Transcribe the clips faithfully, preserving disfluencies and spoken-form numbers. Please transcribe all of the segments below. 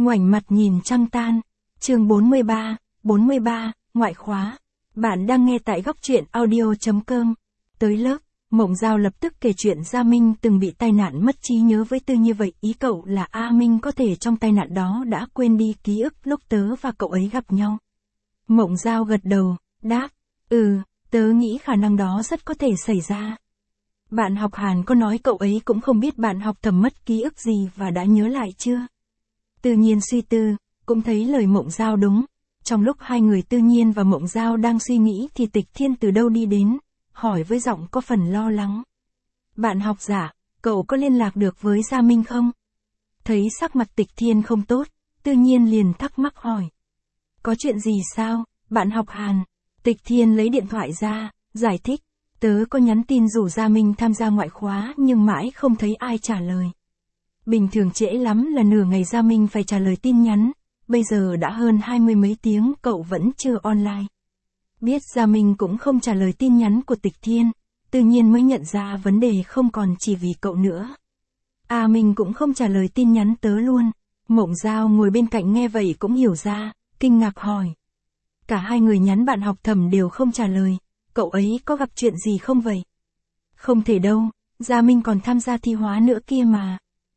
Ngoảnh mặt nhìn trăng tan. Chương bốn mươi ba, bốn mươi ba, ngoại khóa. Bạn đang nghe tại góc truyện audio chấm com. Tới lớp, Mộng Giao lập tức kể chuyện Gia Minh từng bị tai nạn mất trí nhớ với Tư như vậy. Ý cậu là A Minh có thể trong tai nạn đó đã quên đi ký ức lúc tớ và cậu ấy gặp nhau. Mộng Giao gật đầu, đáp, ừ, tớ nghĩ khả năng đó rất có thể xảy ra. Bạn học Hàn có nói cậu ấy cũng không biết bạn học Thẩm mất ký ức gì và đã nhớ lại chưa? Tự nhiên suy tư, cũng thấy lời Mộng Giao đúng. Trong lúc hai người Tự nhiên và Mộng Giao đang suy nghĩ thì Tịch Thiên từ đâu đi đến, hỏi với giọng có phần lo lắng. Bạn học giả, cậu có liên lạc được với Gia Minh không? Thấy sắc mặt Tịch Thiên không tốt, Tự nhiên liền thắc mắc hỏi. Có chuyện gì sao, bạn học Hàn? Tịch Thiên lấy điện thoại ra, giải thích. Tớ có nhắn tin rủ Gia Minh tham gia ngoại khóa nhưng mãi không thấy ai trả lời. Bình thường trễ lắm là nửa ngày Gia Minh phải trả lời tin nhắn, bây giờ đã hơn hai mươi mấy tiếng cậu vẫn chưa online. Biết Gia Minh cũng không trả lời tin nhắn của Tịch Thiên, tự nhiên mới nhận ra vấn đề không còn chỉ vì cậu nữa. À mình cũng không trả lời tin nhắn tớ luôn. Mộng Giao ngồi bên cạnh nghe vậy cũng hiểu ra, kinh ngạc hỏi. Cả hai người nhắn bạn học Thẩm đều không trả lời, cậu ấy có gặp chuyện gì không vậy? Không thể đâu, Gia Minh còn tham gia thi hóa nữa kia mà.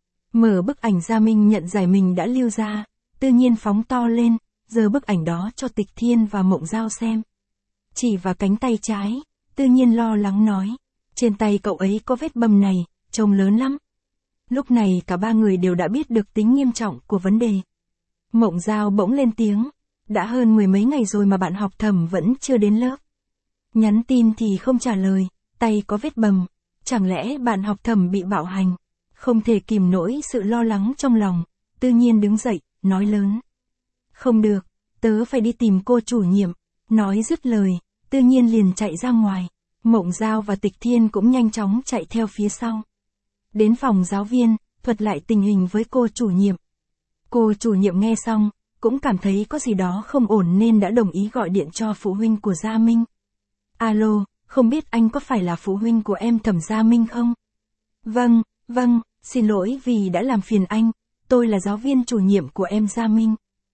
Mở bức ảnh Gia Minh nhận giải mình đã lưu ra, tự nhiên phóng to lên, giơ bức ảnh đó cho Tịch Thiên và Mộng Giao xem. Chỉ vào cánh tay trái, tự nhiên lo lắng nói, trên tay cậu ấy có vết bầm này, trông lớn lắm. Lúc này cả ba người đều đã biết được tính nghiêm trọng của vấn đề. Mộng Giao bỗng lên tiếng, đã hơn mười mấy ngày rồi mà bạn học Thẩm vẫn chưa đến lớp. Nhắn tin thì không trả lời, tay có vết bầm, chẳng lẽ bạn học Thẩm bị bạo hành? Không thể kìm nổi sự lo lắng trong lòng, tự nhiên đứng dậy, nói lớn. Không được, tớ phải đi tìm cô chủ nhiệm. Nói dứt lời, tự nhiên liền chạy ra ngoài. Mộng Giao và Tịch Thiên cũng nhanh chóng chạy theo phía sau. Đến phòng giáo viên, thuật lại tình hình với cô chủ nhiệm. Cô chủ nhiệm nghe xong, cũng cảm thấy có gì đó không ổn nên đã đồng ý gọi điện cho phụ huynh của Gia Minh. Alo, không biết anh có phải là phụ huynh của em Thẩm Gia Minh không? Vâng, vâng, xin lỗi vì đã làm phiền anh, tôi là giáo viên chủ nhiệm của em Gia Minh.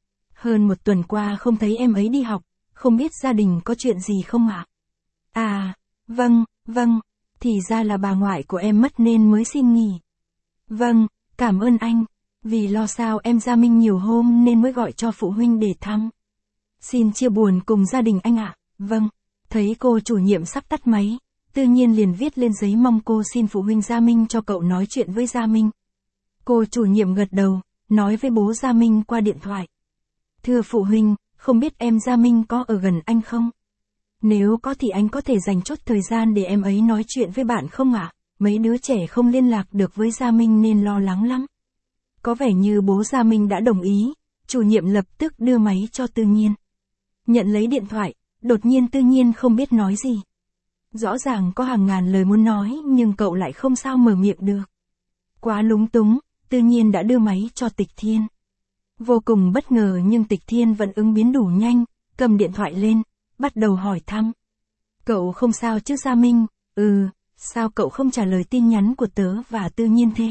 Hơn một tuần qua không thấy em ấy đi học, không biết gia đình có chuyện gì không ạ? À? à, vâng, vâng, thì ra là bà ngoại của em mất nên mới xin nghỉ. Vâng, cảm ơn anh, vì lo sao em Gia Minh nhiều hôm nên mới gọi cho phụ huynh để thăm. Xin chia buồn cùng gia đình anh ạ. Vâng. Thấy cô chủ nhiệm sắp tắt máy, tự nhiên liền viết lên giấy mong cô xin phụ huynh Gia Minh cho cậu nói chuyện với Gia Minh. Cô chủ nhiệm gật đầu, nói với bố Gia Minh qua điện thoại. Thưa phụ huynh, không biết em Gia Minh có ở gần anh không? Nếu có thì anh có thể dành chút thời gian để em ấy nói chuyện với bạn không ạ? Mấy đứa trẻ không liên lạc được với Gia Minh nên lo lắng lắm. Có vẻ như bố Gia Minh đã đồng ý, chủ nhiệm lập tức đưa máy cho Tự nhiên. Nhận lấy điện thoại, đột nhiên Tự nhiên không biết nói gì. Rõ ràng có hàng ngàn lời muốn nói nhưng cậu lại không sao mở miệng được. Quá lúng túng, Tự nhiên đã đưa máy cho Tịch Thiên. Vô cùng bất ngờ nhưng Tịch Thiên vẫn ứng biến đủ nhanh, cầm điện thoại lên, bắt đầu hỏi thăm. Cậu không sao chứ Gia Minh? Ừ, sao cậu không trả lời tin nhắn của tớ và Tự nhiên thế?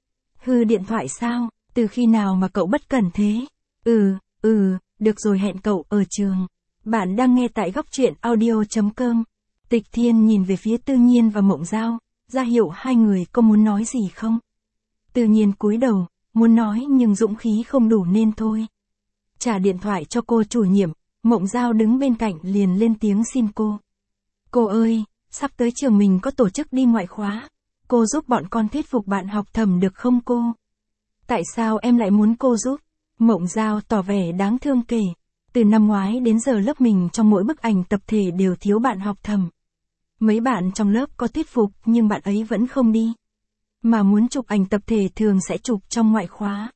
Hư điện thoại sao? Từ khi nào mà cậu bất cẩn thế? Ừ, ừ, được rồi hẹn cậu ở trường. Bạn đang nghe tại góc truyện audio chấm com. Tịch Thiên nhìn về phía Tự nhiên và Mộng Giao, ra hiệu hai người có muốn nói gì không? Tự nhiên cúi đầu, muốn nói nhưng dũng khí không đủ nên thôi. Trả điện thoại cho cô chủ nhiệm, Mộng Giao đứng bên cạnh liền lên tiếng xin cô. Cô ơi, sắp tới trường mình có tổ chức đi ngoại khóa. Cô giúp bọn con thuyết phục bạn học Thẩm được không cô? Tại sao em lại muốn cô giúp? Mộng Giao tỏ vẻ đáng thương kể. Từ năm ngoái đến giờ lớp mình trong mỗi bức ảnh tập thể đều thiếu bạn học Thẩm. Mấy bạn trong lớp có thuyết phục nhưng bạn ấy vẫn không đi. Mà muốn chụp ảnh tập thể thường sẽ chụp trong ngoại khóa.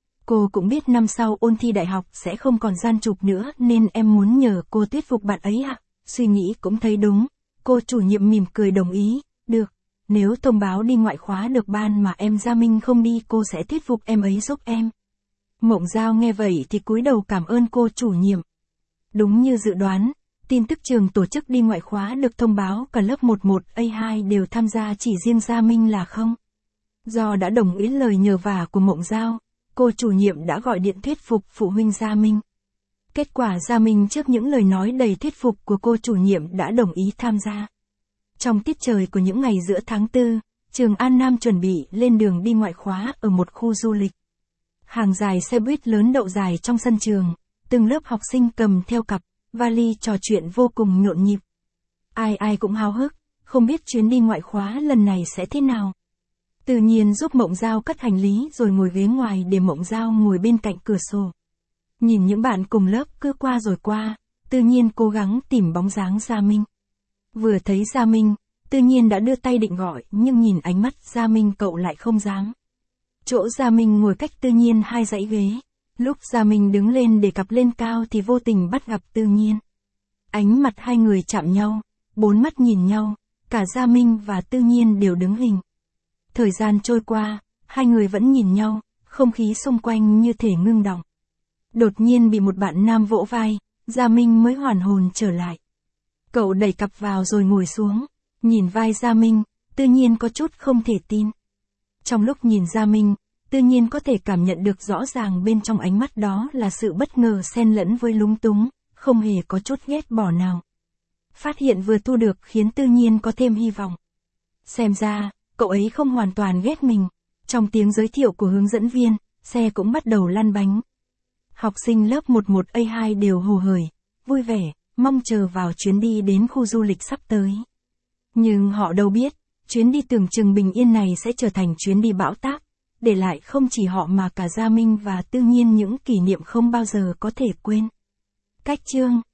Cô cũng biết năm sau ôn thi đại học sẽ không còn gian chụp nữa nên em muốn nhờ cô thuyết phục bạn ấy ạ. À? Suy nghĩ cũng thấy đúng. Cô chủ nhiệm mỉm cười đồng ý. Được, nếu thông báo đi ngoại khóa được ban mà em Gia Minh không đi cô sẽ thuyết phục em ấy giúp em. Mộng Giao nghe vậy thì cúi đầu cảm ơn cô chủ nhiệm. Đúng như dự đoán, tin tức trường tổ chức đi ngoại khóa được thông báo cả lớp mười một A hai đều tham gia chỉ riêng Gia Minh là không. Do đã đồng ý lời nhờ vả của Mộng Giao, cô chủ nhiệm đã gọi điện thuyết phục phụ huynh Gia Minh. Kết quả Gia Minh trước những lời nói đầy thuyết phục của cô chủ nhiệm đã đồng ý tham gia. Trong tiết trời của những ngày giữa tháng tư, trường An Nam chuẩn bị lên đường đi ngoại khóa ở một khu du lịch. Hàng dài xe buýt lớn đậu dài trong sân trường, từng lớp học sinh cầm theo cặp, vali trò chuyện vô cùng nhộn nhịp. Ai ai cũng háo hức, không biết chuyến đi ngoại khóa lần này sẽ thế nào. Tự nhiên giúp Mộng Giao cất hành lý rồi ngồi ghế ngoài để Mộng Giao ngồi bên cạnh cửa sổ. Nhìn những bạn cùng lớp cứ qua rồi qua, tự nhiên cố gắng tìm bóng dáng Gia Minh. Vừa thấy Gia Minh, tự nhiên đã đưa tay định gọi nhưng nhìn ánh mắt Gia Minh cậu lại không dám. Chỗ Gia Minh ngồi cách tự nhiên hai dãy ghế. Lúc Gia Minh đứng lên để cặp lên cao thì vô tình bắt gặp tự nhiên. Ánh mặt hai người chạm nhau, bốn mắt nhìn nhau, cả Gia Minh và tự nhiên đều đứng hình. Thời gian trôi qua, hai người vẫn nhìn nhau, không khí xung quanh như thể ngưng đọng. Đột nhiên bị một bạn nam vỗ vai, Gia Minh mới hoàn hồn trở lại. Cậu đẩy cặp vào rồi ngồi xuống, nhìn vai Gia Minh, tự nhiên có chút không thể tin. Trong lúc nhìn Gia Minh, tự nhiên có thể cảm nhận được rõ ràng bên trong ánh mắt đó là sự bất ngờ xen lẫn với lúng túng, không hề có chút ghét bỏ nào. Phát hiện vừa thu được khiến tự nhiên có thêm hy vọng. Xem ra, cậu ấy không hoàn toàn ghét mình. Trong tiếng giới thiệu của hướng dẫn viên, xe cũng bắt đầu lăn bánh. Học sinh lớp mười một A hai đều hồ hởi, vui vẻ, mong chờ vào chuyến đi đến khu du lịch sắp tới. Nhưng họ đâu biết, chuyến đi tưởng chừng bình yên này sẽ trở thành chuyến đi bão táp, để lại không chỉ họ mà cả Gia Minh và tự nhiên những kỷ niệm không bao giờ có thể quên. Cách chương